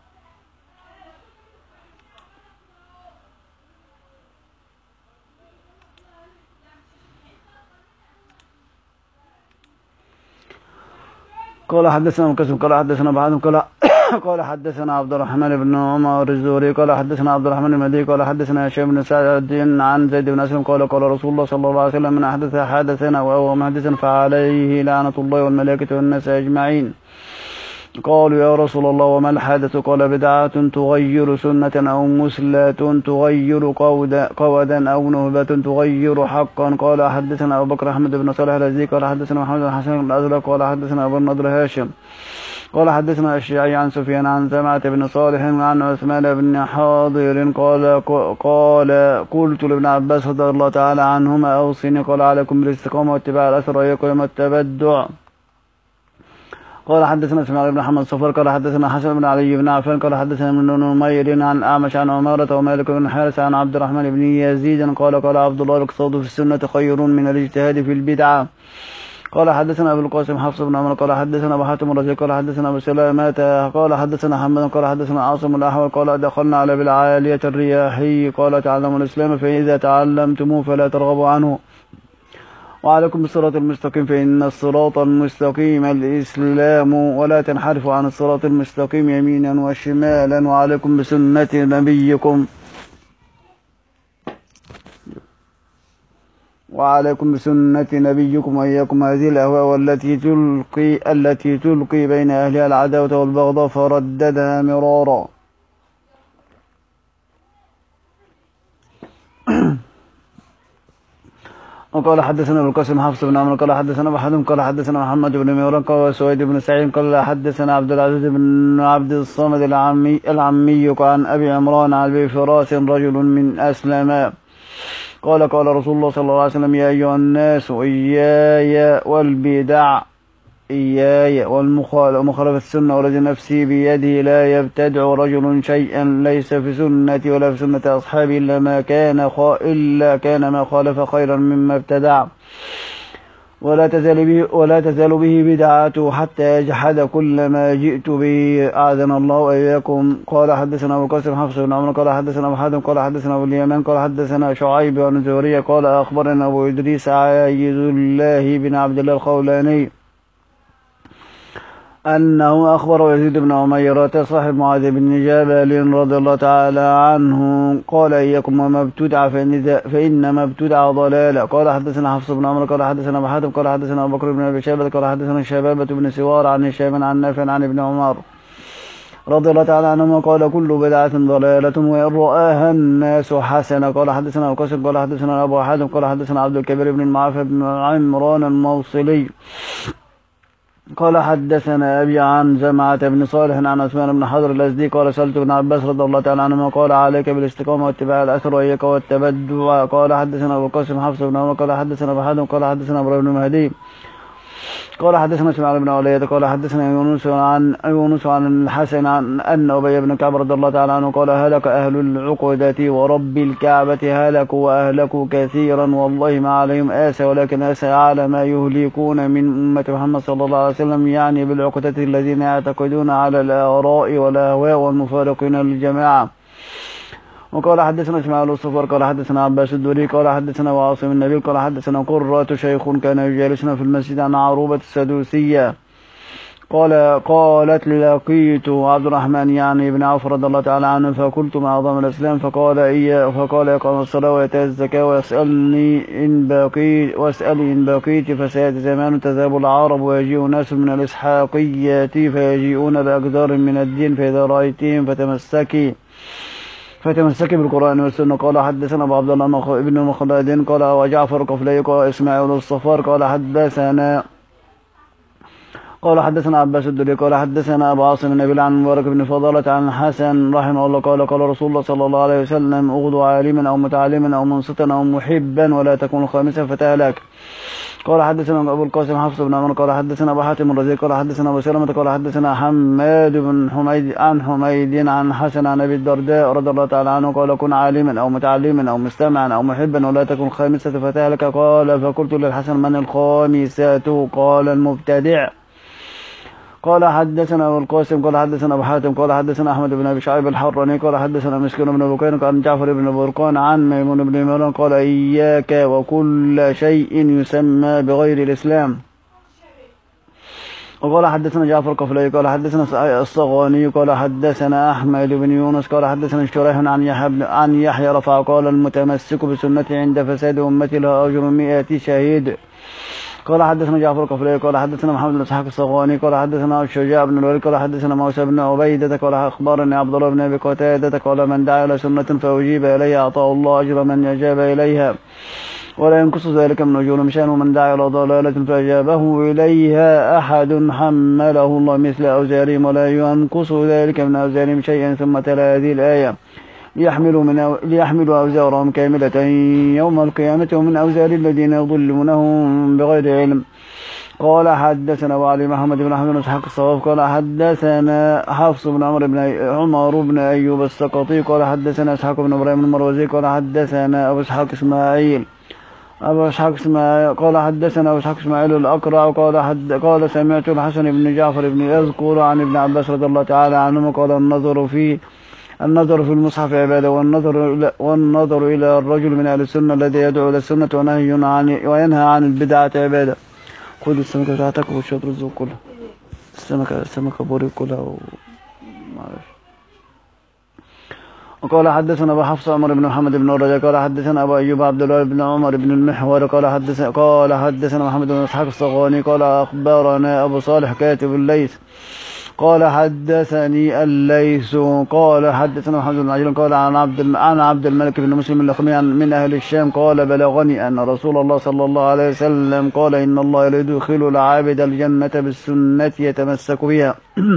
قال حدثنا مكسب قال حدثنا بعضهم قال قال حدثنا عبد الرحمن بن عمر الزهري قال حدثنا عبد الرحمن المهدي قال حدثنا هشام بن سعد عن زيد بن اسلم قال قال رسول الله صلى الله عليه وسلم من احدث حدثنا وهو محدثا فعليه لعنة الله والملائكة والناس اجمعين. قالوا يا رسول الله وما الحادث؟ قال بدعة تغير سنة أو مسلة تغير قودا, قودا أو نهبة تغير حقا. قال حدثنا أبو بكر أحمد بن صالح الأزدي قال حدثنا محمد بن حسن الأزرق قال حدثنا أبو النضر هاشم قال حدثنا الشيعي عن سفيان عن سمعة بن صالح عن عثمان بن حاضر قال قال قلت لابن عباس رضي الله تعالى عنهما أوصني قال عليكم بالاستقامة واتباع الأثر وإياكم التبدع. قال حدثنا اسماعيل بن محمد صفر قال حدثنا حسن بن علي بن عفان قال حدثنا ابن نمير عن أعمش عن عمارة ومالك بن حارث عن عبد الرحمن بن يزيد قال قال عبد الله الاقتصاد في السنة خير من الاجتهاد في البدعة. قال حدثنا ابو القاسم حفص بن عمر قال حدثنا ابو حاتم الرازي قال حدثنا ابو سلامة قال حدثنا حمد قال حدثنا عاصم الاحول قال دخلنا على بالعالية الرياحي قال تعلموا الاسلام فاذا تعلمتموه فلا ترغبوا عنه وعليكم بالصراط المستقيم فإن الصراط المستقيم الإسلام ولا تنحرفوا عن الصراط المستقيم يمينا وشمالا وعليكم بسنة نبيكم وعليكم بسنة نبيكم وإياكم هذه الأهواء والتي تلقي التي تلقي بين أهلها العداوة والبغضاء فرددها مرارا. وقال حدثنا ابو القاسم حفص بن عمر قال حدثنا ابو حاتم قال حدثنا محمد بن ميران قال سويد بن سعيد قال حدثنا عبد العزيز بن عبد الصمد العمي العمي عن ابي عمران عن ابي فراس رجل من اسلم قال قال رسول الله صلى الله عليه وسلم يا ايها الناس اياي والبدع إياي ومخالفة السنة والذي نفسي بيده لا يبتدع رجل شيئا ليس في سنتي ولا في سنة أصحابي إلا ما كان خا إلا كان ما خالف خيرا مما ابتدع ولا تزال به ولا تزال به بدعته حتى يجحد كل ما جئت به أعاذنا الله وإياكم. قال حدثنا أبو القاسم حفص بن عمر قال حدثنا أبو حاتم قال حدثنا أبو اليمان قال حدثنا شعيب بن زهري قال أخبرنا أبو إدريس عايذ الله بن عبد الله الخولاني أنه أخبر يزيد بن عميرة صاحب معاذ بن جبل رضي الله تعالى عنه قال إياكم وما ابتدع فإنما ابتدع ضلالة. قال حدثنا حفص بن عمر قال حدثنا أبو حاتم قال حدثنا أبو بكر بن أبي شيبة قال حدثنا شبابة بن سوار عن هشام عن نافع عن ابن عمر رضي الله تعالى عنهما قال كل بدعة ضلالة وإن رآها الناس حسنة. قال حدثنا أبو قاسم قال حدثنا أبو حاتم قال حدثنا عبد الكبير بن المعافى بن عمران الموصلي قال حدثنا أبي عن جماعة بن صالح عن عثمان بن حضر الأزدي قال سألت ابن عباس رضي الله تعالى عنهما قال عليك بالاستقامة واتباع الأثر وإياك والتبدع. قال حدثنا أبو القاسم حفص بن عمر قال حدثنا أبو حاتم قال حدثنا إبراهيم بن مهدي قال حدثنا اسماعيل بن علية قال حدثنا يونس عن يونس عن الحسن عن أن أبي بن كعب رضي الله تعالى عنه قال هلك أهل العقدة ورب الكعبة هلكوا وأهلكوا كثيرا والله ما عليهم آسى ولكن آسى على ما يهلكون من أمة محمد صلى الله عليه وسلم يعني بالعقدة الذين يعتقدون على الآراء والأهواء والمفارقين للجماعة. وقال حدثنا اسماعيل الصفر قال حدثنا عباس الدوري قال حدثنا وعاصم النبي قال حدثنا قرة شيخ كان يجالسنا في المسجد عن عروبة السدوسية قال قالت لقيت عبد الرحمن يعني ابن عوف رضي الله تعالى عنه فقلت ما أعظم الإسلام فقال إياه فقال يقام الصلاة وإيتاء الزكاة ويسألني إن بقيت واسألي إن بقيت فسيأتي زمان تذهب العرب ويجيء ناس من الإسحاقيات فيجيئون بأقدار من الدين فإذا رأيتهم فتمسكي فتمسكي بالقرآن والسنة. قال حدثنا أبو عبد الله ابن مخلد قال وجعفر قفلي قال إسماعيل الصفار قال حدثنا قال حدثنا عباس الدري قال حدثنا أبو عاصم النبيل عن مبارك بن فضالة عن حسن رحمه الله قال قال رسول الله صلى الله عليه وسلم اغضوا عالما أو متعلما أو منصتا أو محبا ولا تكون خامسا فتهلك. قال حدثنا أبو القاسم حفص بن عمر قال حدثنا أبو حاتم الرزي قال حدثنا أبو سلمة قال حدثنا حماد بن حميد عن حميد عن حسن عن أبي الدرداء رضي الله تعالى عنه قال كن عالما أو متعلما أو مستمعا أو محبا ولا تكن خامسة فتهلك. قال فقلت للحسن من الخامسات قال المبتدع. قال حدثنا أبو القاسم قال حدثنا أبو حاتم قال حدثنا أحمد بن أبي شعيب الحراني قال حدثنا مسكين بن بكير قال جعفر بن برقان عن ميمون بن مهران قال إياك وكل شيء يسمى بغير الإسلام. وقال حدثنا جعفر القفلي قال حدثنا الصغاني قال حدثنا أحمد بن يونس قال حدثنا شريح عن يحيى عن يحيى رفع قال المتمسك بسنتي عند فساد أمتي له أجر مئة شهيد. قال حدثنا جعفر القفلي قال حدثنا محمد بن اسحاق الصغاني قال حدثنا الشجاع بن الوليد قال حدثنا موسى بن عبيدة قال أخبرني عبد الله بن أبي قتادة قال من دعا إلى سنة فأجيب إليها أعطاه الله أجر من أجاب إليها ولا ينقص ذلك من أجورهم شأن ومن دعا إلى ضلالة فأجابه إليها أحد حمله الله مثل أوزارهم ولا ينقص ذلك من أوزارهم شيئا. ثم تلا هذه الآية ليحملوا من أو... ليحملوا أوزارهم كاملة يوم القيامة ومن أوزار الذين يضلونهم بغير علم. قال حدثنا أبو علي محمد بن أحمد بن إسحاق الصواب قال حدثنا حفص بن عمر بن أي... عمر بن أيوب السقطي قال حدثنا إسحاق بن إبراهيم المروزي قال حدثنا أبو إسحاق إسماعيل أبو إسحاق إسماعيل قال حدثنا أبو إسحاق إسماعيل الأقرع قال حد... قال سمعت الحسن بن جعفر بن يذكر عن ابن عباس رضي الله تعالى عنهما قال النظر في النظر في المصحف عبادة والنظر والنظر إلى الرجل من أهل السنة الذي يدعو إلى السنة ونهي عن وينهى عن البدعة عبادة. خذ السمكة بتاعتك والشطر الزوق كلها السمكة السمكة بوري كلها و... وقال حدثنا أبو حفص عمر بن محمد بن الرجاء قال حدثنا أبو أيوب عبد الله بن عمر بن المحور قال حدثنا قال حدثنا محمد بن إسحاق الصغاني قال أخبرنا أبو صالح كاتب الليث قال حدثني الليث قال حدثنا محمد بن عجل قال عن عبد عن عبد الملك بن مسلم الأخمي من أهل الشام قال بلغني أن رسول الله صلى الله عليه وسلم قال إن الله يدخل العابد الجنة بالسنة يتمسك بها.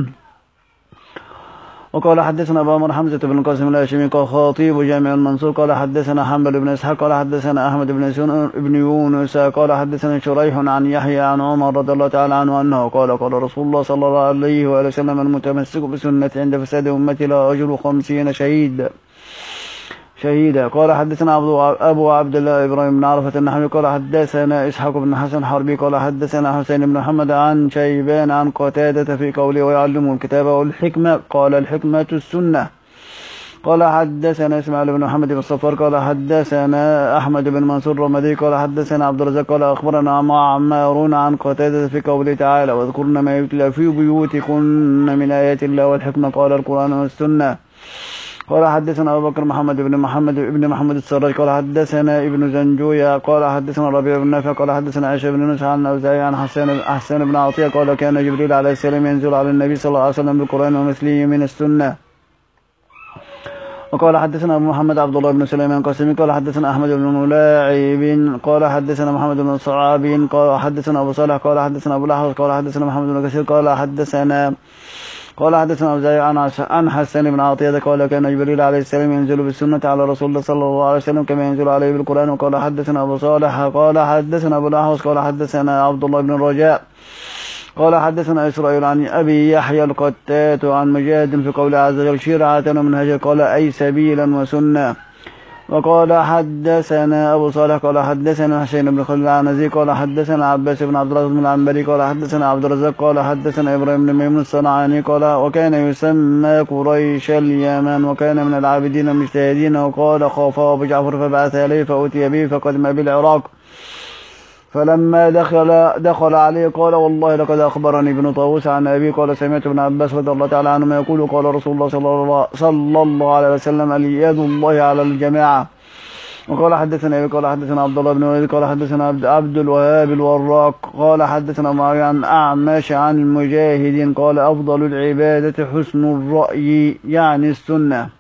وقال حدثنا أبو عمر حمزة بن القاسم الهاشمي قال خطيب جامع المنصور قال حدثنا حنبل بن إسحاق قال حدثنا أحمد بن بن يونس قال حدثنا شريح عن يحيى عن عمر رضي الله تعالى عنه أنه قال قال رسول الله صلى الله عليه وآله وسلم المتمسك بسنة عند فساد أمتي لا أجر خمسين شهيد شهيدا. قال حدثنا أبو عبد الله إبراهيم بن عرفة النحوي قال حدثنا إسحاق بن حسن حربي قال حدثنا حسين بن محمد عن شيبان عن قتادة في قوله ويعلمه الكتاب والحكمة قال الحكمة السنة. قال حدثنا إسماعيل بن محمد بن الصفار قال حدثنا أحمد بن منصور الرمدي قال حدثنا عبد الرزاق قال أخبرنا معمر عن قتادة في قوله تعالى واذكرن ما يتلى في بيوتكن من آيات الله والحكمة قال القرآن والسنة. قال حدثنا أبو بكر محمد بن محمد بن محمد السراج قال حدثنا ابن زنجوية قال حدثنا ربيع بن نافع قال حدثنا عائشة بن يونس عن أوزاعي عن حسان حسان بن عطية قال كان جبريل عليه السلام ينزل على النبي صلى الله عليه وسلم بالقرآن ومثله من السنة. وقال حدثنا أبو محمد عبد الله بن سليمان قاسمي قال حدثنا أحمد بن ملاعب قال حدثنا محمد بن صعاب قال حدثنا أبو صالح قال حدثنا أبو الأحوص قال حدثنا محمد بن كثير قال حدثنا قال حدثنا أوزاعي عن حسان بن عطية قال كان جبريل عليه السلام ينزل بالسنة على رسول الله صلى الله عليه وسلم كما ينزل عليه بالقرآن. وقال حدثنا أبو صالح قال حدثنا أبو الأحوص قال حدثنا عبد الله بن الرجاء قال حدثنا إسرائيل عن أبي يحيى القتات عن مجاهد في قول عز وجل شرعة ومنهجا قال أي سبيلا وسنة. وقال حدثنا أبو صالح قال حدثنا حسين بن خليل العنزي قال حدثنا عباس بن عبد الرزاق بن العنبري قال حدثنا عبد الرزاق قال حدثنا إبراهيم بن ميمون الصنعاني قال وكان يسمى قريش اليمن وكان من العابدين المجتهدين. وقال خافه أبو جعفر فبعث إليه فأتي به فقدم بالعراق فلما دخل دخل عليه قال والله لقد أخبرني ابن طاووس عن أبي قال سمعت ابن عباس رضي الله تعالى عنهما يقول قال رسول الله صلى الله, صلى الله عليه وسلم اليد الله على الجماعة. وقال حدثنا أبي قال حدثنا عبد الله بن وليد قال حدثنا عبد, عبد الوهاب الوراق قال حدثنا معي عن أعمش عن المجاهد قال أفضل العبادة حسن الرأي يعني السنة.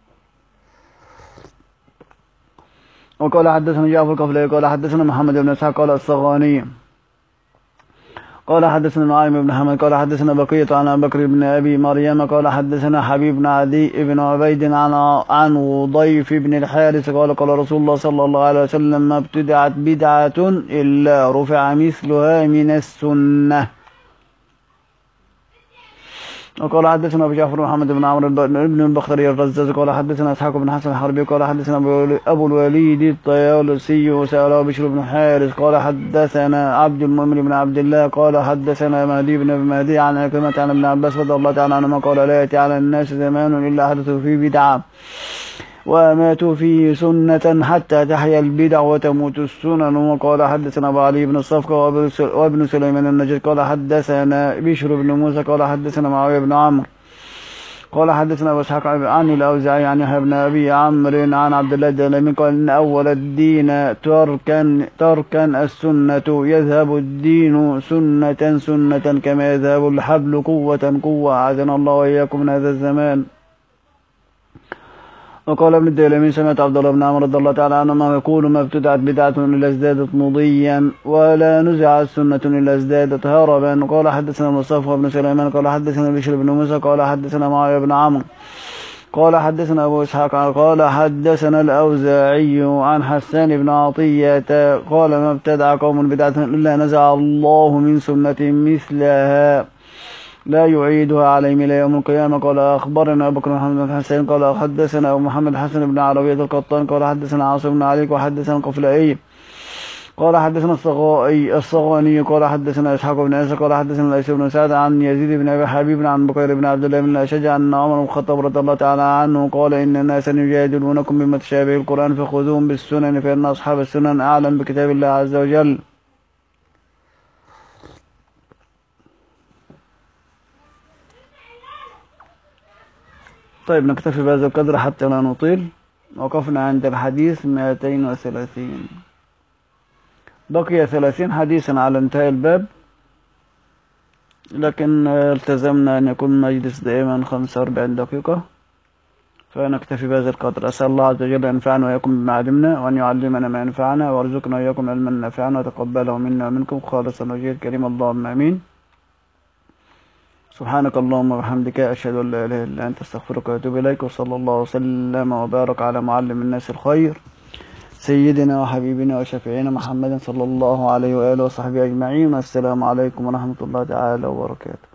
وقال حدثنا جعفر القفلي قال حدثنا محمد بن اسحاق قال الصغاني قال حدثنا نعيم بن حمد قال حدثنا بقية عن أبي بكر بن أبي مريم قال حدثنا حبيب بن عدي بن عبيد عن عن وضيف بن الحارث قال قال رسول الله صلى الله عليه وسلم ما ابتدعت بدعة إلا رفع مثلها من السنة. وقال حدثنا ابو جعفر محمد بن عمرو بن البختري الرزاز قال حدثنا اسحاق بن حسن الحربي قال حدثنا ابو الوليد الطيالسي وسأله بشر بن حارث قال حدثنا عبد المؤمن بن عبد الله قال حدثنا مهدي بن مهدي عن عكرمة عن ابن عباس رضي الله تعالى عنهما قال لا يأتي على الناس زمان الا حدثوا فيه بدعة وماتوا فيه سنة حتى تحيا البدع وتموت السنن. وقال حدثنا أبو علي بن الصفقة وابن سليمان النجد قال حدثنا بشر بن موسى قال حدثنا معاوية بن عمرو قال حدثنا أبو إسحاق عن الأوزاعي عن يحيى بن أبي عمرو عن عبد الله الدلمي قال إن أول الدين تركا تركا السنة يذهب الدين سنة سنة كما يذهب الحبل قوة قوة أعاذنا الله وإياكم من هذا الزمان. وقال ابن الديلمي سمعت عبد الله بن عمرو رضي الله تعالى عنهما يقول ما ابتدعت بدعة إلا ازدادت مضيا ولا نزعت سنة إلا ازدادت هربا. قال حدثنا مصطفى بن سليمان قال حدثنا بشر بن موسى قال حدثنا معاوية بن عمرو قال حدثنا أبو إسحاق قال حدثنا الأوزاعي عن حسان بن عطية قال ما ابتدع قوم بدعة إلا نزع الله من سنة مثلها لا يعيدها عليهم إلى يوم القيامة. قال أخبرنا أبو بكر محمد بن حسين قال حدثنا أبو محمد حسن بن عربية القطان قال حدثنا عاصم بن علي وحدثنا القفلائي قال حدثنا الصغائي الصغاني قال حدثنا إسحاق بن عيسى قال حدثنا ليث بن سعد عن يزيد بن أبي حبيب عن بكير بن عبد الله بن الأشج عن عمر بن الخطاب رضي الله تعالى عنه قال إن الناس يجادلونكم بما تشابه القرآن فخذوهم بالسنن فإن أصحاب السنن أعلم بكتاب الله عز وجل. طيب نكتفي بهذا القدر حتى لا نطيل. وقفنا عند الحديث مئتين وثلاثين بقي ثلاثين حديثا على انتهاء الباب لكن التزمنا أن يكون المجلس دائما خمسة وأربعين دقيقة فنكتفي بهذا القدر. أسأل الله عز وجل أن ينفعنا وإياكم بما علمنا وأن يعلمنا ما ينفعنا وارزقنا وإياكم علما نافعا وتقبله منا ومنكم خالصا وجيه الكريم اللهم آمين. سبحانك اللهم وبحمدك أشهد أن لا إله إلا أنت أستغفرك وأتوب إليك وصلى الله وسلم وبارك على معلم الناس الخير سيدنا وحبيبنا وشفيعنا محمد صلى الله عليه وآله وصحبه أجمعين. والسلام عليكم ورحمة الله تعالى وبركاته.